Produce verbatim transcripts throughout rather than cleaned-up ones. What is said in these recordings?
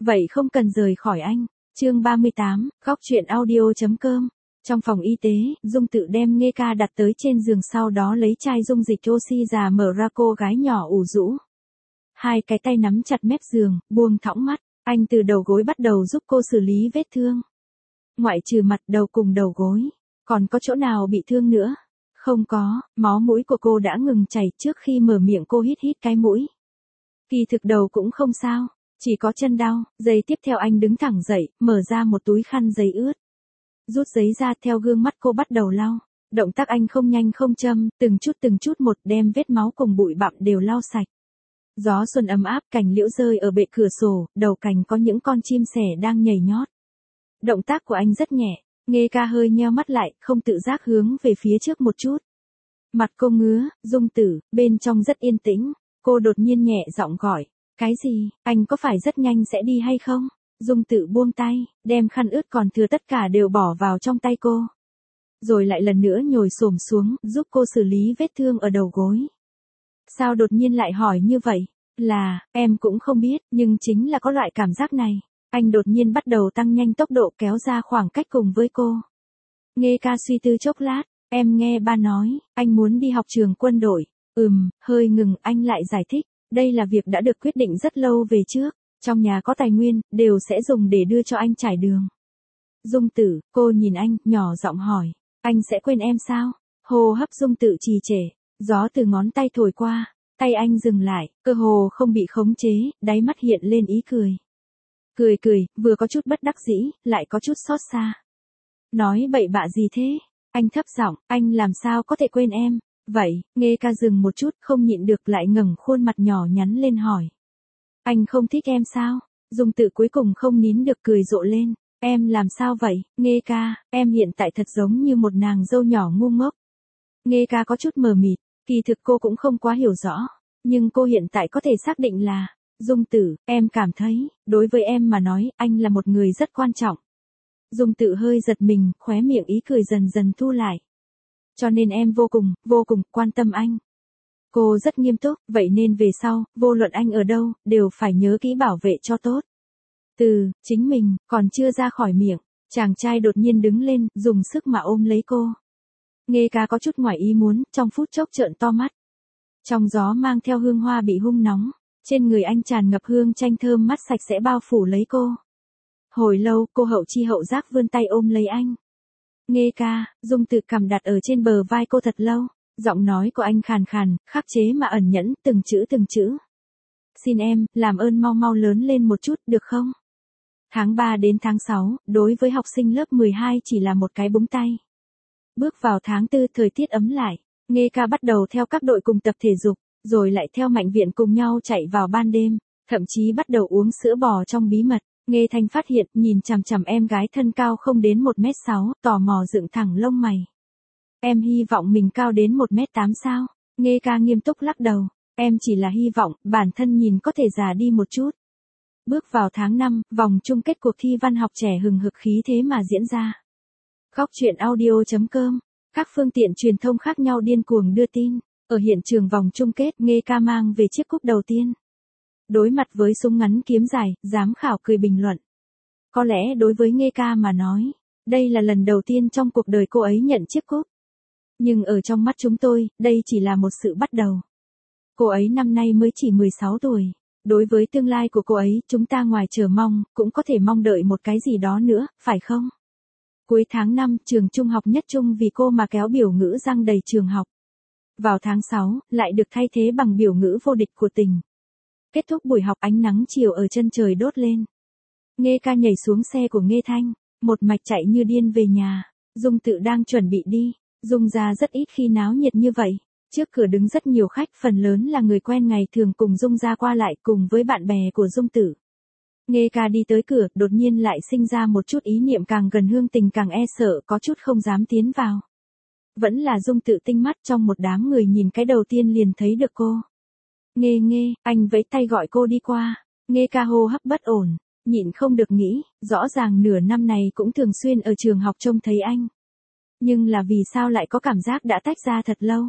Vậy không cần rời khỏi anh. Chương ba mươi tám, góc chuyện audio.com. Trong phòng y tế, Dung tự đem Nghê Ca đặt tới trên giường, sau đó lấy chai dung dịch oxy già mở ra, cô gái nhỏ ủ rũ. Hai cái tay nắm chặt mép giường, buông thõng mắt, anh từ đầu gối bắt đầu giúp cô xử lý vết thương. Ngoại trừ mặt, đầu cùng đầu gối, còn có chỗ nào bị thương nữa? Không có, máu mũi của cô đã ngừng chảy. Trước khi mở miệng cô hít hít cái mũi. Kỳ thực đầu cũng không sao, chỉ có chân đau. Giây tiếp theo anh đứng thẳng dậy, mở ra một túi khăn giấy ướt. Rút giấy ra, theo gương mắt cô bắt đầu lau. Động tác anh không nhanh không chậm, từng chút từng chút một đem vết máu cùng bụi bặm đều lau sạch. Gió xuân ấm áp, cành liễu rơi ở bệ cửa sổ, đầu cành có những con chim sẻ đang nhảy nhót. Động tác của anh rất nhẹ. Nghê Ca hơi nheo mắt lại, không tự giác hướng về phía trước một chút. Mặt cô ngứa. Dung tử, bên trong rất yên tĩnh. Cô đột nhiên nhẹ giọng gọi. Cái gì, anh có phải rất nhanh sẽ đi hay không? Dung tự buông tay, đem khăn ướt còn thừa tất cả đều bỏ vào trong tay cô. Rồi lại lần nữa nhồi xổm xuống, giúp cô xử lý vết thương ở đầu gối. Sao đột nhiên lại hỏi như vậy? Là, em cũng không biết, nhưng chính là có loại cảm giác này. Anh đột nhiên bắt đầu tăng nhanh tốc độ, kéo ra khoảng cách cùng với cô. Nghê Ca suy tư chốc lát, em nghe ba nói, anh muốn đi học trường quân đội. Ừm, hơi ngừng, anh lại giải thích, đây là việc đã được quyết định rất lâu về trước. Trong nhà có tài nguyên, đều sẽ dùng để đưa cho anh trải đường. Dung tử, cô nhìn anh, nhỏ giọng hỏi, anh sẽ quên em sao? Hô hấp Dung tự trì trệ, gió từ ngón tay thổi qua, tay anh dừng lại, cơ hồ không bị khống chế, đáy mắt hiện lên ý cười. Cười cười, vừa có chút bất đắc dĩ, lại có chút xót xa. Nói bậy bạ gì thế? Anh thấp giọng, anh làm sao có thể quên em? Vậy, Nghê Ca dừng một chút, không nhịn được lại ngẩng khuôn mặt nhỏ nhắn lên hỏi. Anh không thích em sao? Dung tự cuối cùng không nín được cười rộ lên. Em làm sao vậy? Nghê Ca, em hiện tại thật giống như một nàng dâu nhỏ ngu ngốc. Nghê Ca có chút mờ mịt, kỳ thực cô cũng không quá hiểu rõ. Nhưng cô hiện tại có thể xác định là, Dung tử, em cảm thấy, đối với em mà nói, anh là một người rất quan trọng. Dung tự hơi giật mình, khóe miệng ý cười dần dần thu lại. Cho nên em vô cùng, vô cùng quan tâm anh. Cô rất nghiêm túc, vậy nên về sau, vô luận anh ở đâu, đều phải nhớ kỹ bảo vệ cho tốt. Từ, chính mình, còn chưa ra khỏi miệng, chàng trai đột nhiên đứng lên, dùng sức mà ôm lấy cô. Nghê Ca có chút ngoài ý muốn, trong phút chốc trợn to mắt. Trong gió mang theo hương hoa bị hun nóng, trên người anh tràn ngập hương chanh thơm mát sạch sẽ bao phủ lấy cô. Hồi lâu, cô hậu chi hậu giác vươn tay ôm lấy anh. Nghê Ca, Dung tự cầm đặt ở trên bờ vai cô thật lâu. Giọng nói của anh khàn khàn, khắc chế mà ẩn nhẫn, từng chữ từng chữ. Xin em, làm ơn mau mau lớn lên một chút, được không? Tháng ba đến tháng sáu, đối với học sinh lớp mười hai chỉ là một cái búng tay. Bước vào tháng tư, thời tiết ấm lại. Nghê Ca bắt đầu theo các đội cùng tập thể dục, rồi lại theo mạnh viện cùng nhau chạy vào ban đêm, thậm chí bắt đầu uống sữa bò trong bí mật. Nghê Thanh phát hiện, nhìn chằm chằm em gái thân cao không đến một mét sáu, tò mò dựng thẳng lông mày. Em hy vọng mình cao đến một mét tám sao? Nghê Ca nghiêm túc lắc đầu. Em chỉ là hy vọng, bản thân nhìn có thể già đi một chút. Bước vào tháng năm, vòng chung kết cuộc thi văn học trẻ hừng hực khí thế mà diễn ra. Góc chuyện audio.com. Các phương tiện truyền thông khác nhau điên cuồng đưa tin. Ở hiện trường vòng chung kết, Nghê Ca mang về chiếc cúp đầu tiên. Đối mặt với súng ngắn kiếm dài, giám khảo cười bình luận. Có lẽ đối với Nghê Ca mà nói, đây là lần đầu tiên trong cuộc đời cô ấy nhận chiếc cúp. Nhưng ở trong mắt chúng tôi, đây chỉ là một sự bắt đầu. Cô ấy năm nay mới chỉ mười sáu tuổi. Đối với tương lai của cô ấy, chúng ta ngoài chờ mong, cũng có thể mong đợi một cái gì đó nữa, phải không? Cuối tháng năm, trường trung học Nhất Trung vì cô mà kéo biểu ngữ răng đầy trường học. Vào tháng sáu, lại được thay thế bằng biểu ngữ vô địch của tỉnh. Kết thúc buổi học, ánh nắng chiều ở chân trời đốt lên. Nghê Ca nhảy xuống xe của Nghê Thanh, một mạch chạy như điên về nhà. Dung tự đang chuẩn bị đi. Dung gia rất ít khi náo nhiệt như vậy. Trước cửa đứng rất nhiều khách, phần lớn là người quen ngày thường cùng Dung gia qua lại cùng với bạn bè của Dung tử. Nghê Ca đi tới cửa, đột nhiên lại sinh ra một chút ý niệm càng gần hương tình càng e sợ, có chút không dám tiến vào. Vẫn là Dung tự tinh mắt, trong một đám người nhìn cái đầu tiên liền thấy được cô. Nghê Nghê, anh vẫy tay gọi cô đi qua. Nghê Ca hô hấp bất ổn, nhịn không được nghĩ, rõ ràng nửa năm này cũng thường xuyên ở trường học trông thấy anh. Nhưng là vì sao lại có cảm giác đã tách ra thật lâu.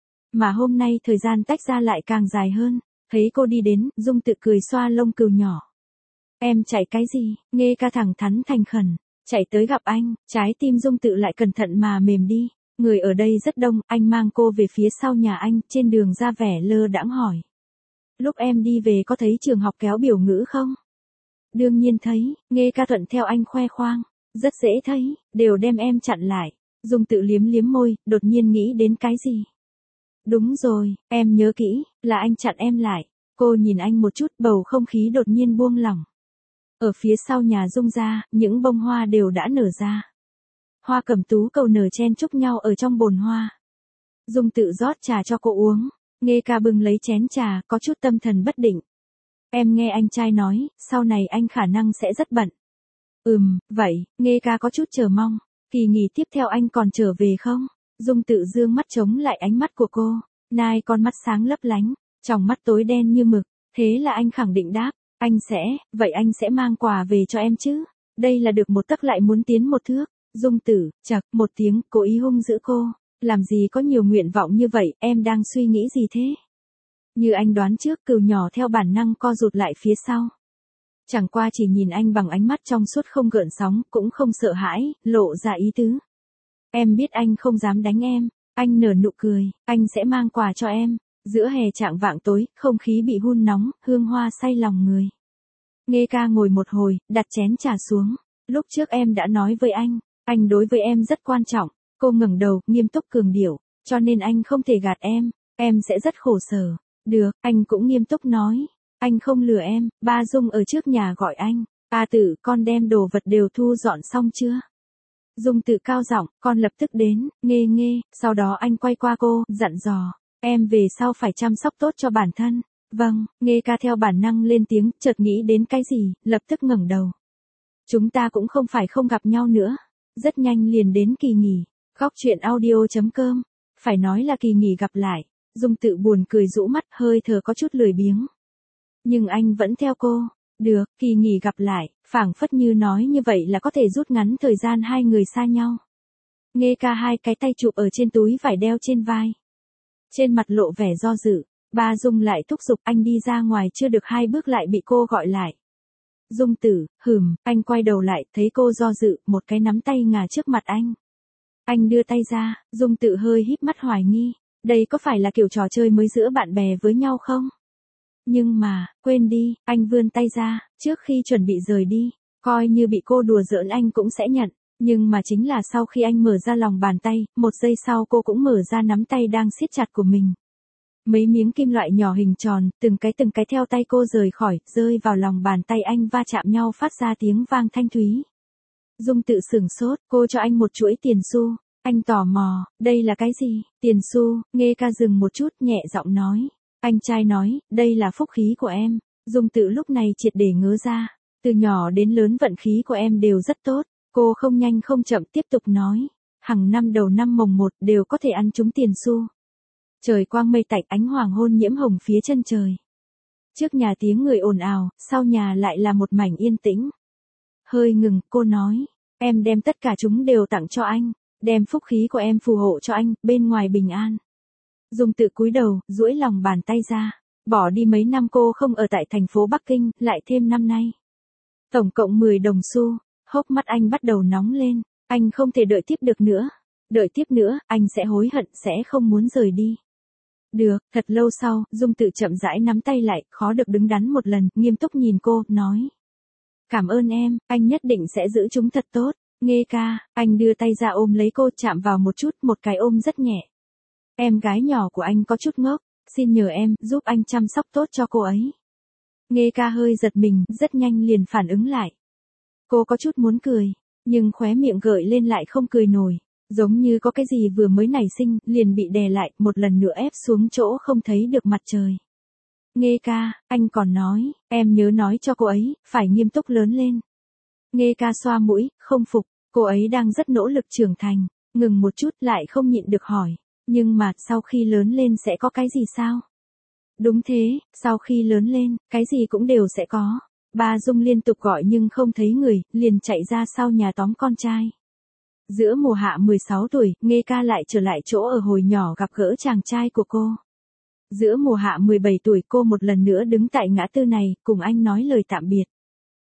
Mà hôm nay thời gian tách ra lại càng dài hơn. Thấy cô đi đến, Dung tự cười xoa lông cừu nhỏ. Em chạy cái gì? Nghe ca thẳng thắn thành khẩn. Chạy tới gặp anh, trái tim Dung Tự lại cẩn thận mà mềm đi. Người ở đây rất đông, anh mang cô về phía sau nhà anh, trên đường ra vẻ lơ đãng hỏi. Lúc em đi về có thấy trường học kéo biểu ngữ không? Đương nhiên thấy, Nghe ca thuận theo anh khoe khoang. Rất dễ thấy, đều đem em chặn lại. Dung Tự liếm liếm môi, đột nhiên nghĩ đến cái gì? Đúng rồi, em nhớ kỹ, là anh chặn em lại. Cô nhìn anh một chút, bầu không khí đột nhiên buông lỏng. Ở phía sau nhà Dung ra, những bông hoa đều đã nở ra. Hoa cẩm tú cầu nở chen chúc nhau ở trong bồn hoa. Dung Tự rót trà cho cô uống. Nghe ca bưng lấy chén trà, có chút tâm thần bất định. Em nghe anh trai nói, sau này anh khả năng sẽ rất bận. Ừm, vậy, Nghe ca có chút chờ mong. Kỳ nghỉ tiếp theo anh còn trở về không? Dung Tự dương mắt chống lại ánh mắt của cô. Nai con mắt sáng lấp lánh, tròng mắt tối đen như mực. Thế là anh khẳng định đáp. Anh sẽ, vậy anh sẽ mang quà về cho em chứ? Đây là được một tấc lại muốn tiến một thước. Dung Tử, chậc, một tiếng, cố ý hung dữ cô. Làm gì có nhiều nguyện vọng như vậy, em đang suy nghĩ gì thế? Như anh đoán trước, Cừu nhỏ theo bản năng co rụt lại phía sau. Chẳng qua chỉ nhìn anh bằng ánh mắt trong suốt không gợn sóng, cũng không sợ hãi, lộ ra ý tứ. Em biết anh không dám đánh em. Anh nở nụ cười, anh sẽ mang quà cho em. Giữa hè chạng vạng tối, không khí bị hun nóng, hương hoa say lòng người. Nghe ca ngồi một hồi, đặt chén trà xuống. Lúc trước em đã nói với anh, anh đối với em rất quan trọng. Cô ngẩng đầu, nghiêm túc cường điệu, cho nên anh không thể gạt em, em sẽ rất khổ sở. Được, anh cũng nghiêm túc nói, anh không lừa em. Ba Dung ở trước nhà gọi anh. A Tử, con đem đồ vật đều thu dọn xong chưa? Dung Tự cao giọng, con lập tức đến. Nghe nghe, sau đó anh quay qua cô, dặn dò, em về sau phải chăm sóc tốt cho bản thân. Vâng, Nghe ca theo bản năng lên tiếng, chợt nghĩ đến cái gì, lập tức ngẩng đầu. Chúng ta cũng không phải không gặp nhau nữa. Rất nhanh liền đến kỳ nghỉ. Góc truyện audio.com. Phải nói là kỳ nghỉ gặp lại. Dung Tự buồn cười rũ mắt, hơi thở có chút lười biếng. Nhưng anh vẫn theo cô. Được, kỳ nghỉ gặp lại, phảng phất như nói như vậy là có thể rút ngắn thời gian hai người xa nhau. Nghe ca hai cái tay chụp ở trên túi vải đeo trên vai. Trên mặt lộ vẻ do dự. Ba Dung lại thúc giục anh đi ra ngoài, chưa được hai bước lại bị cô gọi lại. Dung Tử, hừm, anh quay đầu lại, thấy cô do dự, một cái nắm tay ngả trước mặt anh. Anh đưa tay ra, Dung Tự hơi híp mắt hoài nghi. Đây có phải là kiểu trò chơi mới giữa bạn bè với nhau không? Nhưng mà, quên đi, anh vươn tay ra, trước khi chuẩn bị rời đi, coi như bị cô đùa giỡn anh cũng sẽ nhận. Nhưng mà chính là sau khi anh mở ra lòng bàn tay, một giây sau cô cũng mở ra nắm tay đang siết chặt của mình. Mấy miếng kim loại nhỏ hình tròn, từng cái từng cái theo tay cô rời khỏi, rơi vào lòng bàn tay anh va chạm nhau phát ra tiếng vang thanh thúy. Dung Tự sửng sốt, cô cho anh một chuỗi tiền xu. Anh tò mò, đây là cái gì? Tiền xu. Nghe ca dừng một chút, nhẹ giọng nói. Anh trai nói, đây là phúc khí của em. Dung Tự lúc này triệt để ngớ ra. Từ nhỏ đến lớn vận khí của em đều rất tốt. Cô không nhanh không chậm tiếp tục nói. Hằng năm đầu năm mồng một đều có thể ăn trúng tiền xu. Trời quang mây tạnh, ánh hoàng hôn nhiễm hồng phía chân trời. Trước nhà tiếng người ồn ào, sau nhà lại là một mảnh yên tĩnh. Hơi ngừng, cô nói. Em đem tất cả chúng đều tặng cho anh. Đem phúc khí của em phù hộ cho anh, bên ngoài bình an. Dung Tự cúi đầu, duỗi lòng bàn tay ra. Bỏ đi mấy năm cô không ở tại thành phố Bắc Kinh, lại thêm năm nay. Tổng cộng mười đồng xu. Hốc mắt anh bắt đầu nóng lên. Anh không thể đợi tiếp được nữa. Đợi tiếp nữa, anh sẽ hối hận, sẽ không muốn rời đi. Được, thật lâu sau, Dung Tự chậm rãi nắm tay lại, khó được đứng đắn một lần, nghiêm túc nhìn cô, nói. Cảm ơn em, anh nhất định sẽ giữ chúng thật tốt. Nghe ca, anh đưa tay ra ôm lấy cô, chạm vào một chút, một cái ôm rất nhẹ. Em gái nhỏ của anh có chút ngốc, xin nhờ em, giúp anh chăm sóc tốt cho cô ấy. Nghe ca hơi giật mình, rất nhanh liền phản ứng lại. Cô có chút muốn cười, nhưng khóe miệng gợi lên lại không cười nổi. Giống như có cái gì vừa mới nảy sinh, liền bị đè lại, một lần nữa ép xuống chỗ không thấy được mặt trời. Nghe ca, anh còn nói, em nhớ nói cho cô ấy, phải nghiêm túc lớn lên. Nghe ca xoa mũi, không phục, cô ấy đang rất nỗ lực trưởng thành, ngừng một chút lại không nhịn được hỏi. Nhưng mà, sau khi lớn lên sẽ có cái gì sao? Đúng thế, sau khi lớn lên, cái gì cũng đều sẽ có. Ba Dung liên tục gọi nhưng không thấy người, liền chạy ra sau nhà tóm con trai. Giữa mùa hạ mười sáu tuổi, Nghe ca lại trở lại chỗ ở hồi nhỏ gặp gỡ chàng trai của cô. Giữa mùa hạ mười bảy tuổi cô một lần nữa đứng tại ngã tư này, cùng anh nói lời tạm biệt.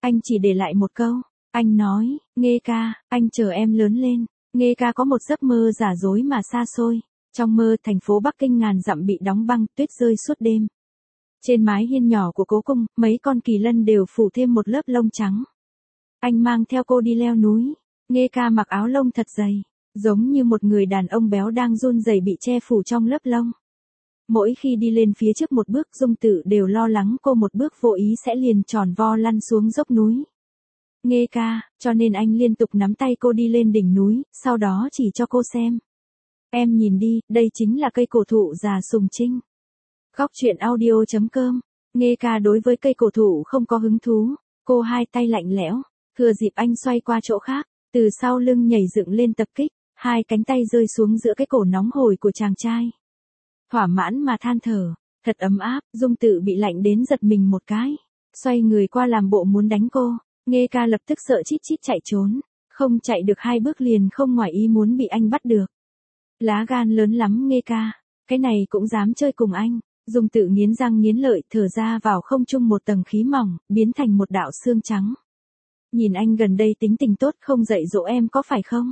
Anh chỉ để lại một câu. Anh nói, Nghê ca, anh chờ em lớn lên. Nghê ca có một giấc mơ giả dối mà xa xôi. Trong mơ, thành phố Bắc Kinh ngàn dặm bị đóng băng, tuyết rơi suốt đêm. Trên mái hiên nhỏ của cố cung, mấy con kỳ lân đều phủ thêm một lớp lông trắng. Anh mang theo cô đi leo núi. Nghê ca mặc áo lông thật dày, giống như một người đàn ông béo đang run rẩy bị che phủ trong lớp lông. Mỗi khi đi lên phía trước một bước, Dung Tự đều lo lắng cô một bước vô ý sẽ liền tròn vo lăn xuống dốc núi. Nghê ca, cho nên anh liên tục nắm tay cô đi lên đỉnh núi, sau đó chỉ cho cô xem. Em nhìn đi, đây chính là cây cổ thụ già sùng trinh. Góc truyện audio chấm com. Nghê ca đối với cây cổ thụ không có hứng thú, cô hai tay lạnh lẽo, thừa dịp anh xoay qua chỗ khác, từ sau lưng nhảy dựng lên tập kích, hai cánh tay rơi xuống giữa cái cổ nóng hổi của chàng trai. Thỏa mãn mà than thở, thật ấm áp. Dung Tự bị lạnh đến giật mình một cái, xoay người qua làm bộ muốn đánh cô. Nghê ca lập tức sợ chít chít chạy trốn, không chạy được hai bước liền không ngoài ý muốn bị anh bắt được. Lá gan lớn lắm Nghê ca, cái này cũng dám chơi cùng anh. Dung Tự nghiến răng nghiến lợi, thở ra vào không trung một tầng khí mỏng, biến thành một đạo xương trắng. Nhìn anh gần đây tính tình tốt, không dạy dỗ em có phải không?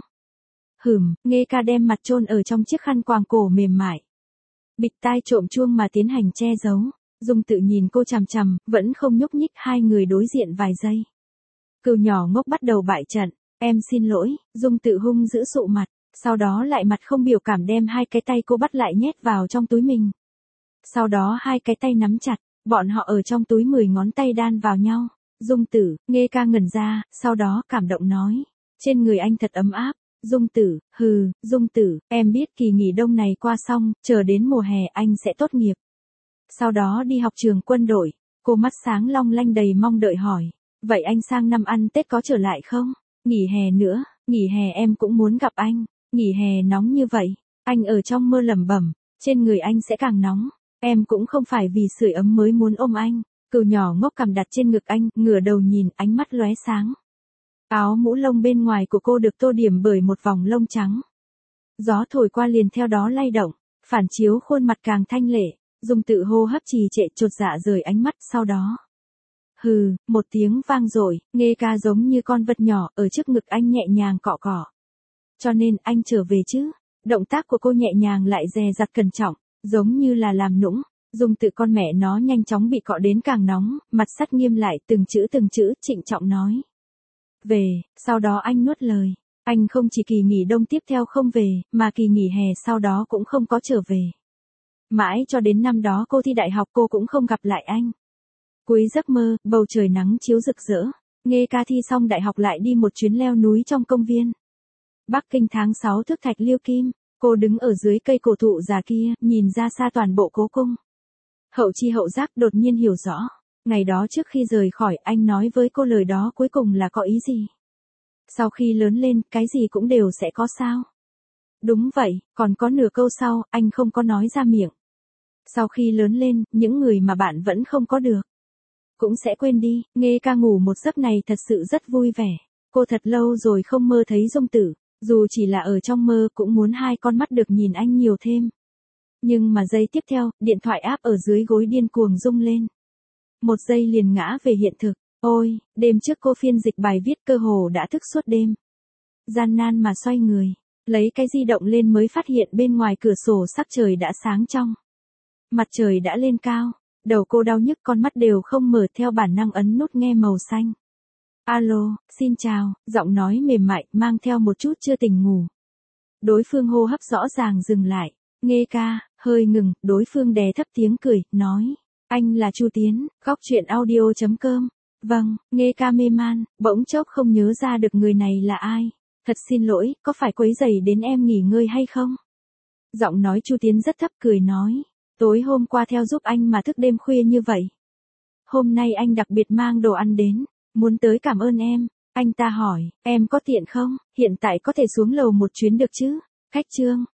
Hửm. Nghê ca đem mặt chôn ở trong chiếc khăn quàng cổ mềm mại, bịt tai trộm chuông mà tiến hành che giấu. Dung Tự nhìn cô chằm chằm, vẫn không nhúc nhích. Hai người đối diện vài giây. Cừu nhỏ ngốc bắt đầu bại trận. Em xin lỗi. Dung Tự hung dữ sụ mặt, sau đó lại mặt không biểu cảm đem hai cái tay cô bắt lại nhét vào trong túi mình. Sau đó hai cái tay nắm chặt, bọn họ ở trong túi mười ngón tay đan vào nhau. Dung Tử. Nghê ca ngẩn ra, sau đó cảm động nói, trên người anh thật ấm áp. Dung Tử. Hừ. Dung Tử, em biết kỳ nghỉ đông này qua xong, chờ đến mùa hè anh sẽ tốt nghiệp. Sau đó đi học trường quân đội. Cô mắt sáng long lanh đầy mong đợi hỏi, vậy anh sang năm ăn Tết có trở lại không? Nghỉ hè nữa, nghỉ hè em cũng muốn gặp anh. Nghỉ hè nóng như vậy, anh ở trong mơ lẩm bẩm, trên người anh sẽ càng nóng. Em cũng không phải vì sưởi ấm mới muốn ôm anh. Cừu nhỏ ngốc cầm đặt trên ngực anh, ngửa đầu nhìn, ánh mắt lóe sáng. Áo mũ lông bên ngoài của cô được tô điểm bởi một vòng lông trắng. Gió thổi qua liền theo đó lay động, phản chiếu khuôn mặt càng thanh lệ. Dung Tự hô hấp trì trệ, chột dạ rời ánh mắt, sau đó. Hừ. Một tiếng vang dội, Nghê ca giống như con vật nhỏ ở trước ngực anh nhẹ nhàng cọ cọ. Cho nên anh trở về chứ? Động tác của cô nhẹ nhàng lại dè dặt cẩn trọng, giống như là làm nũng. Dung Tự con mẹ nó nhanh chóng bị cọ đến càng nóng, mặt sắt nghiêm lại, từng chữ từng chữ trịnh trọng nói. Về. Sau đó anh nuốt lời. Anh không chỉ kỳ nghỉ đông tiếp theo không về, mà kỳ nghỉ hè sau đó cũng không có trở về. Mãi cho đến năm đó cô thi đại học cô cũng không gặp lại anh. Cuối giấc mơ, bầu trời nắng chiếu rực rỡ. Nghê ca thi xong đại học lại đi một chuyến leo núi trong công viên. Bắc Kinh tháng sáu thước thạch liêu kim. Cô đứng ở dưới cây cổ thụ già kia, nhìn ra xa toàn bộ cố cung. Hậu chi hậu giác đột nhiên hiểu rõ. Ngày đó trước khi rời khỏi, anh nói với cô lời đó cuối cùng là có ý gì? Sau khi lớn lên, cái gì cũng đều sẽ có sao? Đúng vậy, còn có nửa câu sau, anh không có nói ra miệng. Sau khi lớn lên, những người mà bạn vẫn không có được, cũng sẽ quên đi. Nghê ca ngủ một giấc này thật sự rất vui vẻ. Cô thật lâu rồi không mơ thấy Dung Tử. Dù chỉ là ở trong mơ cũng muốn hai con mắt được nhìn anh nhiều thêm. Nhưng mà giây tiếp theo, điện thoại áp ở dưới gối điên cuồng rung lên. Một giây liền ngã về hiện thực. Ôi, đêm trước cô phiên dịch bài viết cơ hồ đã thức suốt đêm. Gian nan mà xoay người, lấy cái di động lên mới phát hiện bên ngoài cửa sổ sắc trời đã sáng trong. Mặt trời đã lên cao, đầu cô đau nhức, con mắt đều không mở, theo bản năng ấn nút nghe màu xanh. Alo, xin chào, giọng nói mềm mại, mang theo một chút chưa tỉnh ngủ. Đối phương hô hấp rõ ràng dừng lại. Nghê ca, hơi ngừng, đối phương đè thấp tiếng cười, nói. Anh là Chu Tiến, góc truyện audio chấm com. Vâng. Nghê ca mê man, bỗng chốc không nhớ ra được người này là ai. Thật xin lỗi, có phải quấy rầy đến em nghỉ ngơi hay không? Giọng nói Chu Tiến rất thấp, cười nói. Tối hôm qua theo giúp anh mà thức đêm khuya như vậy. Hôm nay anh đặc biệt mang đồ ăn đến, muốn tới cảm ơn em. Anh ta hỏi, em có tiện không? Hiện tại có thể xuống lầu một chuyến được chứ? Khách trương.